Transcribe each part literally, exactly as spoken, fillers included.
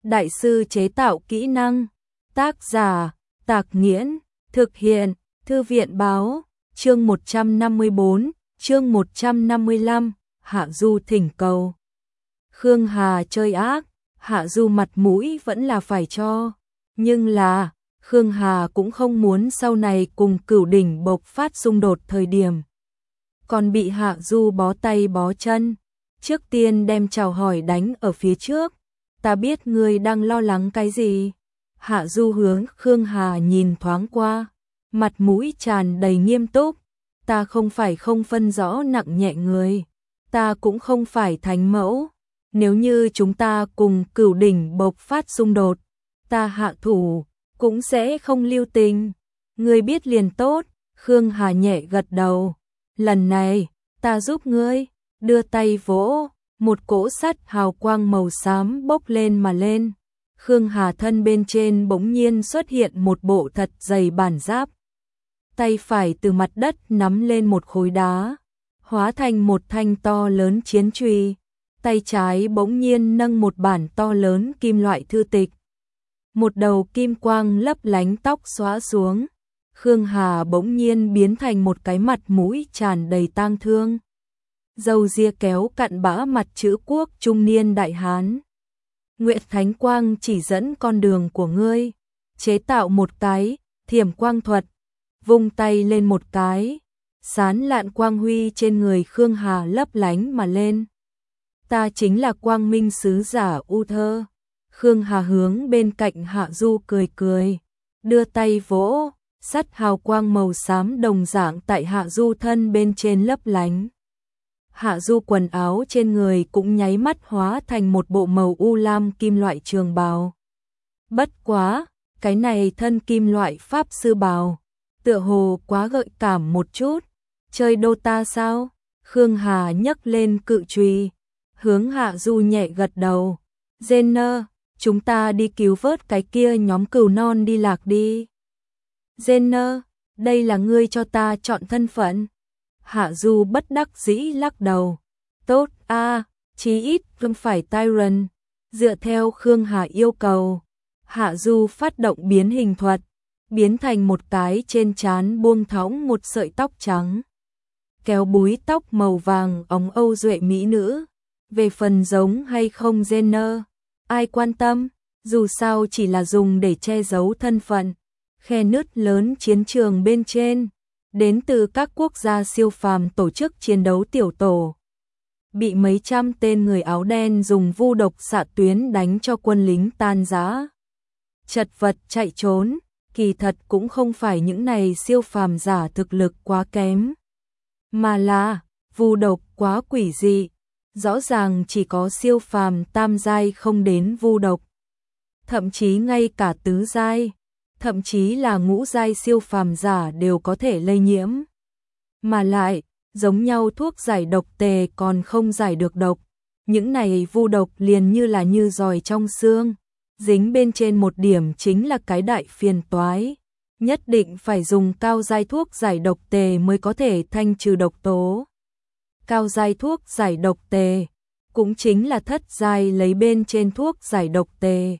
Đại sư chế tạo kỹ năng. Tác giả Tạc Nghiễn. Thực hiện Thư viện Báo. Chương một trăm năm mươi bốn, chương một trăm năm mươi lăm, Hạ Du thỉnh cầu. Khương Hà chơi ác, Hạ Du mặt mũi vẫn là phải cho. Nhưng là, Khương Hà cũng không muốn sau này cùng Cửu Đỉnh bộc phát xung đột thời điểm. Còn bị Hạ Du bó tay bó chân. Trước tiên đem chào hỏi đánh ở phía trước. Ta biết ngươi đang lo lắng cái gì. Hạ Du hướng Khương Hà nhìn thoáng qua. Mặt mũi tràn đầy nghiêm túc. Ta không phải không phân rõ nặng nhẹ người. Ta cũng không phải thánh mẫu. Nếu như chúng ta cùng Cửu Đỉnh bộc phát xung đột, ta hạ thủ, cũng sẽ không lưu tình. Ngươi biết liền tốt. Khương Hà nhẹ gật đầu. Lần này, ta giúp ngươi. Đưa tay vỗ, một cỗ sắt hào quang màu xám bốc lên mà lên. Khương Hà thân bên trên bỗng nhiên xuất hiện một bộ thật dày bản giáp. Tay phải từ mặt đất nắm lên một khối đá, hóa thành một thanh to lớn chiến chùy. Tay trái bỗng nhiên nâng một bản to lớn kim loại thư tịch. Một đầu kim quang lấp lánh tóc xóa xuống. Khương Hà bỗng nhiên biến thành một cái mặt mũi tràn đầy tang thương. Râu ria kéo cặn bã mặt chữ quốc trung niên đại hán. Nguyệt Thánh Quang chỉ dẫn con đường của ngươi. Chế tạo một cái thiểm quang thuật. Vung tay lên một cái. Sán lạn quang huy trên người Khương Hà lấp lánh mà lên. Ta chính là quang minh sứ giả U Thơ. Khương Hà hướng bên cạnh Hạ Du cười cười. Đưa tay vỗ. Sắt hào quang màu xám đồng dạng tại Hạ Du thân bên trên lấp lánh. Hạ Du quần áo trên người cũng nháy mắt hóa thành một bộ màu u lam kim loại trường bào. Bất quá, cái này thân kim loại pháp sư bào, tựa hồ quá gợi cảm một chút. Chơi Dota sao? Khương Hà nhấc lên cự chùy, hướng Hạ Du nhẹ gật đầu. Jenner, chúng ta đi cứu vớt cái kia nhóm cừu non đi lạc đi. Jenner, đây là ngươi cho ta chọn thân phận. Hạ Du bất đắc dĩ lắc đầu. Tốt a, à, chí ít không phải Tyrant. Dựa theo Khương Hà yêu cầu, Hạ Du phát động biến hình thuật, biến thành một cái trên trán buông thõng một sợi tóc trắng. Kéo búi tóc màu vàng óng Âu duệ mỹ nữ. Về phần giống hay không Jenner, ai quan tâm, dù sao chỉ là dùng để che giấu thân phận. Khe nứt lớn chiến trường bên trên, đến từ các quốc gia siêu phàm tổ chức chiến đấu tiểu tổ. Bị mấy trăm tên người áo đen dùng vu độc xạ tuyến đánh cho quân lính tan rã. Chật vật chạy trốn, kỳ thật cũng không phải những này siêu phàm giả thực lực quá kém. Mà là, vu độc quá quỷ dị, rõ ràng chỉ có siêu phàm tam giai không đến vu độc. Thậm chí ngay cả tứ giai. Thậm chí là ngũ giai siêu phàm giả đều có thể lây nhiễm. Mà lại, giống nhau thuốc giải độc tề còn không giải được độc. Những này vu độc liền như là như giòi trong xương. Dính bên trên một điểm chính là cái đại phiền toái. Nhất định phải dùng cao giai thuốc giải độc tề mới có thể thanh trừ độc tố. Cao giai thuốc giải độc tề, cũng chính là thất giai lấy bên trên thuốc giải độc tề.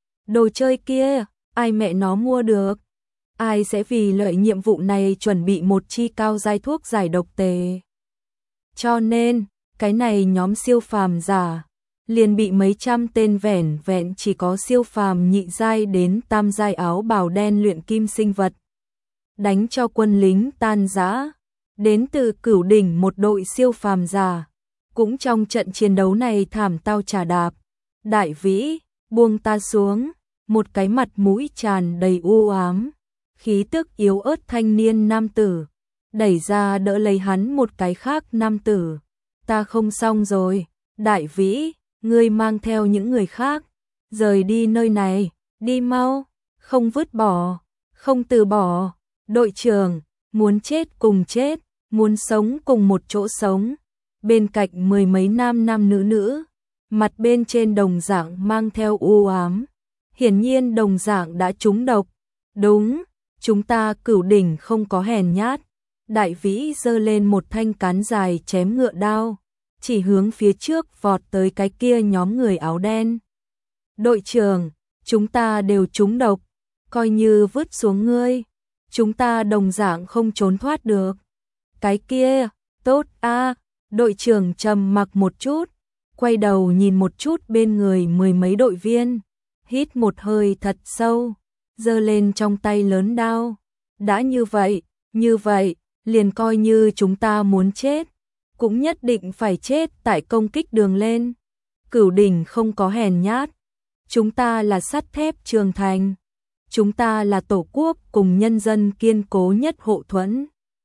Đồ chơi kia, ai mẹ nó mua được? Ai sẽ vì lợi nhiệm vụ này chuẩn bị một chi cao giai thuốc giải độc tề? Cho nên, cái này nhóm siêu phàm giả liền bị mấy trăm tên vẻn vẹn chỉ có siêu phàm nhị giai đến tam giai áo bào đen luyện kim sinh vật đánh cho quân lính tan rã. Đến từ Cửu Đỉnh một đội siêu phàm giả cũng trong trận chiến đấu này thảm tao trà đạp. Đại Vĩ, buông ta xuống. Một cái mặt mũi tràn đầy u ám, khí tức yếu ớt thanh niên nam tử, đẩy ra đỡ lấy hắn một cái khác nam tử. Ta không xong rồi, Đại Vĩ, ngươi mang theo những người khác, rời đi nơi này, đi mau, không vứt bỏ, không từ bỏ. Đội trưởng, muốn chết cùng chết, muốn sống cùng một chỗ sống. Bên cạnh mười mấy nam nam nữ nữ, mặt bên trên đồng dạng mang theo u ám. Hiển nhiên đồng dạng đã trúng độc. Đúng, chúng ta Cửu Đỉnh không có hèn nhát. Đại Vĩ giơ lên một thanh cán dài chém ngựa đao, chỉ hướng phía trước vọt tới cái kia nhóm người áo đen. đội trưởng, chúng ta đều trúng độc, coi như vứt xuống ngươi, chúng ta đồng dạng không trốn thoát được. Cái kia, tốt a. Đội trưởng trầm mặc một chút, quay đầu nhìn một chút bên người mười mấy đội viên, hít một hơi thật sâu, giơ lên trong tay lớn đao. Đã như vậy, như vậy, liền coi như chúng ta muốn chết, cũng nhất định phải chết tại công kích đường lên. Cửu đỉnh không có hèn nhát, chúng ta là sắt thép trường thành, chúng ta là tổ quốc cùng nhân dân kiên cố nhất hộ thuẫn.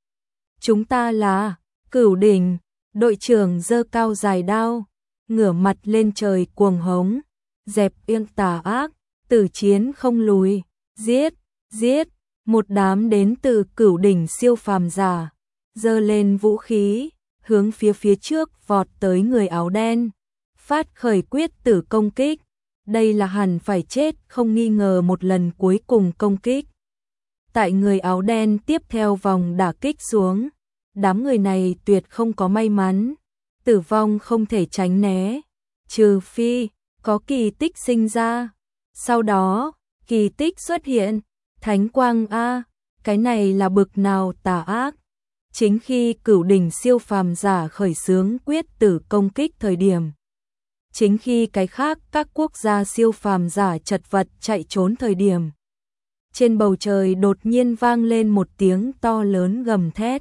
Chúng ta là Cửu đỉnh. Đội trưởng giơ cao dài đao, ngửa mặt lên trời cuồng hống, dẹp yên tà ác, tử chiến không lùi, giết, giết. Một đám đến từ Cửu đỉnh siêu phàm giả, giơ lên vũ khí, hướng phía phía trước vọt tới người áo đen, phát khởi quyết tử công kích. Đây là hẳn phải chết không nghi ngờ một lần cuối cùng công kích. Tại người áo đen tiếp theo vòng đả kích xuống, đám người này tuyệt không có may mắn, tử vong không thể tránh né, trừ phi có kỳ tích sinh ra. Sau đó, kỳ tích xuất hiện, thánh quang a, cái này là bực nào tà ác. Chính khi Cửu đỉnh siêu phàm giả khởi xướng quyết tử công kích thời điểm, chính khi cái khác các quốc gia siêu phàm giả chật vật chạy trốn thời điểm, trên bầu trời đột nhiên vang lên một tiếng to lớn gầm thét.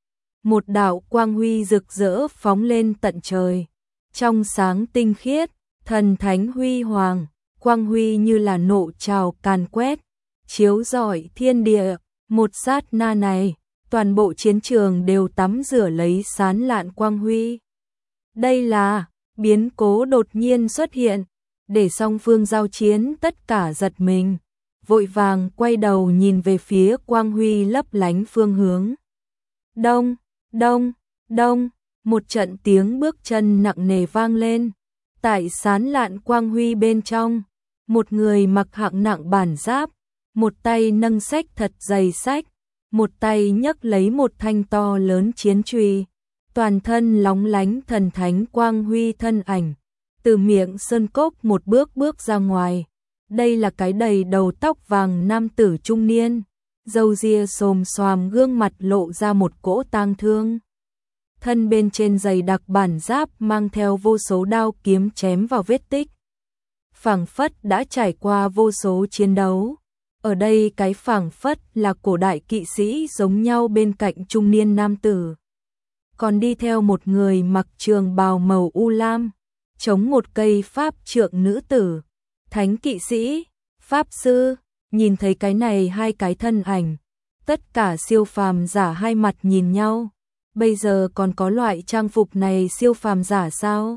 Một đạo quang huy rực rỡ phóng lên tận trời, trong sáng tinh khiết, thần thánh huy hoàng, quang huy như là nộ trào càn quét, chiếu rọi thiên địa. Một sát na này, toàn bộ chiến trường đều tắm rửa lấy sán lạn quang huy. Đây là biến cố đột nhiên xuất hiện, để song phương giao chiến tất cả giật mình, vội vàng quay đầu nhìn về phía quang huy lấp lánh phương hướng. Đông, đông, đông, một trận tiếng bước chân nặng nề vang lên. Tại sán lạn quang huy bên trong, một người mặc hạng nặng bản giáp, một tay nâng sách thật dày sách, một tay nhấc lấy một thanh to lớn chiến chùy, toàn thân lóng lánh thần thánh quang huy thân ảnh, từ miệng sơn cốc một bước bước ra ngoài. Đây là cái đầy đầu tóc vàng nam tử trung niên, râu ria xồm xoàm, gương mặt lộ ra một cỗ tang thương. Thân bên trên dày đặc bản giáp mang theo vô số đao kiếm chém vào vết tích, phảng phất đã trải qua vô số chiến đấu. Ở đây cái phảng phất là cổ đại kỵ sĩ giống nhau, bên cạnh trung niên nam tử còn đi theo một người mặc trường bào màu u lam, chống một cây pháp trượng nữ tử. Thánh kỵ sĩ, pháp sư. Nhìn thấy cái này hai cái thân ảnh, tất cả siêu phàm giả hai mặt nhìn nhau. Bây giờ còn có loại trang phục này siêu phàm giả sao?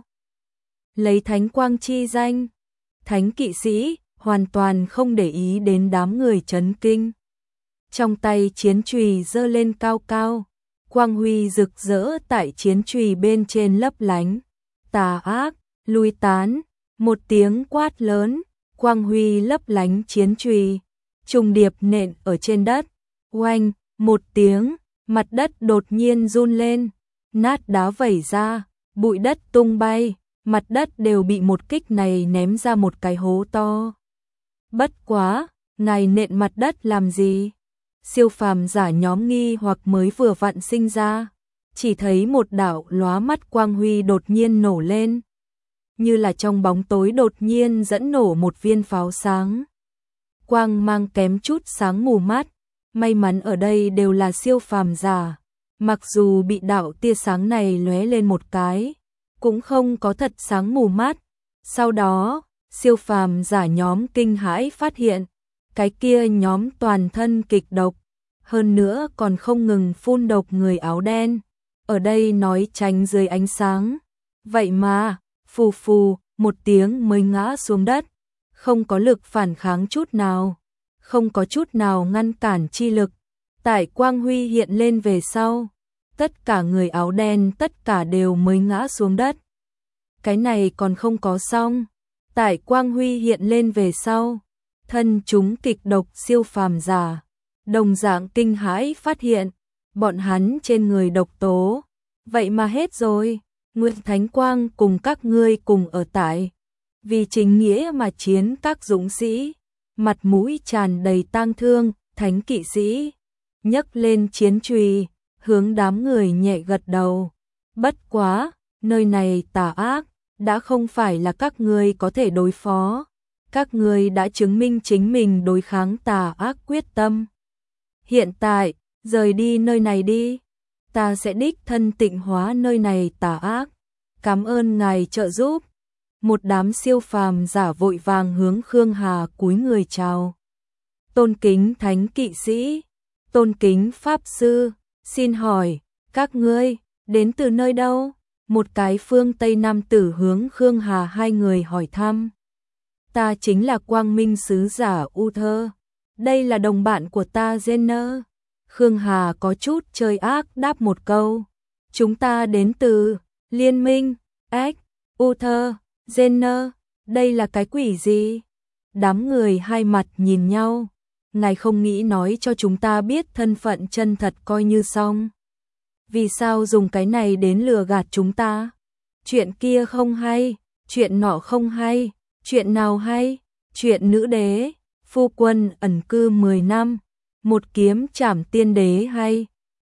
Lấy thánh quang chi danh, thánh kỵ sĩ hoàn toàn không để ý đến đám người chấn kinh. Trong tay chiến chùy giơ lên cao cao, quang huy rực rỡ tại chiến chùy bên trên lấp lánh. Tà ác, lui tán. Một tiếng quát lớn, quang huy lấp lánh chiến chùy trùng điệp nện ở trên đất. Oanh, một tiếng, mặt đất đột nhiên run lên, nát đá vẩy ra, bụi đất tung bay, mặt đất đều bị một kích này ném ra một cái hố to. Bất quá, ngài nện mặt đất làm gì? Siêu phàm giả nhóm nghi hoặc mới vừa vặn sinh ra, chỉ thấy một đạo lóa mắt quang huy đột nhiên nổ lên, như là trong bóng tối đột nhiên dẫn nổ một viên pháo sáng. Quang mang kém chút sáng mù mắt, may mắn ở đây đều là siêu phàm giả, mặc dù bị đạo tia sáng này lóe lên một cái, cũng không có thật sáng mù mắt. Sau đó, siêu phàm giả nhóm kinh hãi phát hiện, cái kia nhóm toàn thân kịch độc, hơn nữa còn không ngừng phun độc người áo đen, ở đây nói tránh dưới ánh sáng. Vậy mà, phù phù, một tiếng mới ngã xuống đất, không có lực phản kháng chút nào, không có chút nào ngăn cản chi lực. Tại quang huy hiện lên về sau, tất cả người áo đen tất cả đều mới ngã xuống đất. Cái này còn không có xong, tại quang huy hiện lên về sau, thân chúng kịch độc siêu phàm giả đồng dạng kinh hãi phát hiện, bọn hắn trên người độc tố, vậy mà hết rồi. Nguyên Thánh Quang cùng các ngươi cùng ở tại, vì chính nghĩa mà chiến các dũng sĩ, mặt mũi tràn đầy tang thương, thánh kỵ sĩ nhấc lên chiến chùy, hướng đám người nhẹ gật đầu. Bất quá, nơi này tà ác, đã không phải là các ngươi có thể đối phó. Các ngươi đã chứng minh chính mình đối kháng tà ác quyết tâm. Hiện tại, rời đi nơi này đi. Ta sẽ đích thân tịnh hóa nơi này tà ác. Cảm ơn ngài trợ giúp. Một đám siêu phàm giả vội vàng hướng Khương Hà cúi người chào. Tôn kính thánh kỵ sĩ, tôn kính pháp sư, xin hỏi, các ngươi, đến từ nơi đâu? Một cái phương Tây nam tử hướng Khương Hà hai người hỏi thăm. Ta chính là quang minh sứ giả Uther. Đây là đồng bạn của ta Jenner. Khương Hà có chút chơi ác đáp một câu. Chúng ta đến từ Liên minh, X, Uther, Jenner. Đây là cái quỷ gì? Đám người hai mặt nhìn nhau. Ngài không nghĩ nói cho chúng ta biết thân phận chân thật coi như xong. Vì sao dùng cái này đến lừa gạt chúng ta? Chuyện kia không hay, chuyện nọ không hay, chuyện nào hay? Chuyện nữ đế, phu quân ẩn cư mười năm, một kiếm trảm tiên đế hay?